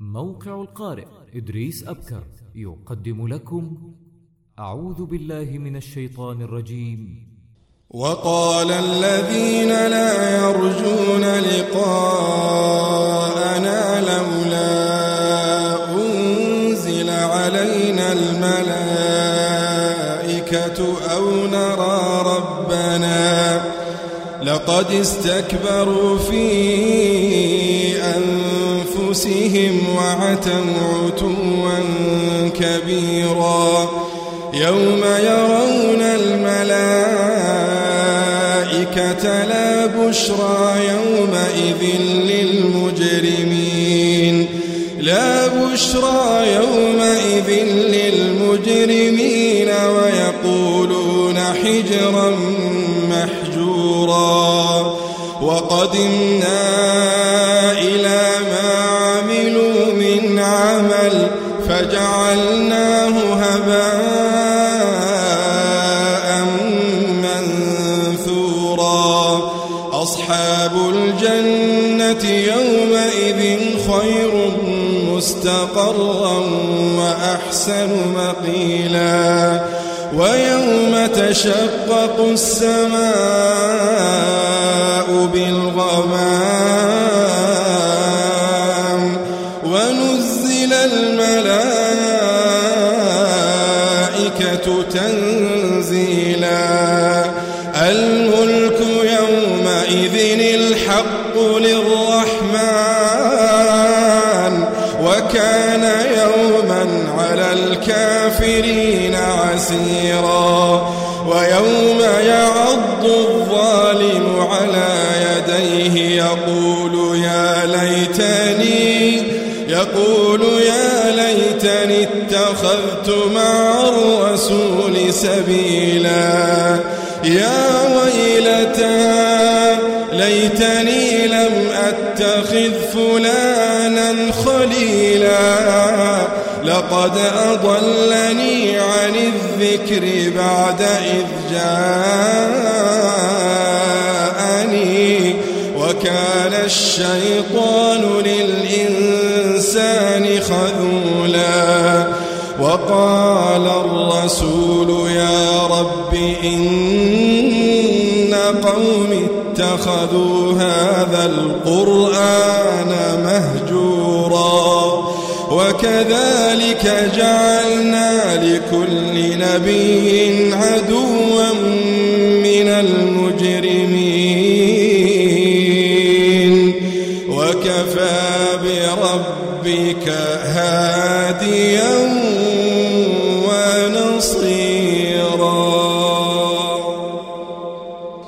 موقع القارئ إدريس أبكر يقدم لكم أعوذ بالله من الشيطان الرجيم. وقال الذين لا يرجون لقاءنا لولا أنزل علينا الملائكة أو نرى ربنا لقد استكبروا في أنفسهم وعتوا عتوا كبيرا يوم يرون الملائكة لا بشرى يومئذ للمجرمين ويقولون حجرا محجورا وقدمنا إلى ما عملوا من عمل فجعلناه هباء منثورا أصحاب الجنة يومئذ خير مستقرا وأحسن مقيلا ويوم تشقق السماء بالغمام ونزل الملائكة تنزيلا الملك يومئذ الحق للرحمن وكان يوما على الكافرين عسيرا ويوم يعض الظالم على يديه يقول يا ليتني اتخذت مع الرسول سبيلا يا ويلتى ليتني لم أتخذ فلانا خليلا لقد أضلني عن الذكر بعد إذ جاءني وكان الشيطان للإنسان خذولا وقال الرسول يا رب إن قومي اتخذوا هذا القرآن مهجورا وكذلك جعلنا لكل نبي عدوا من المجرمين وكفى بربك هاديا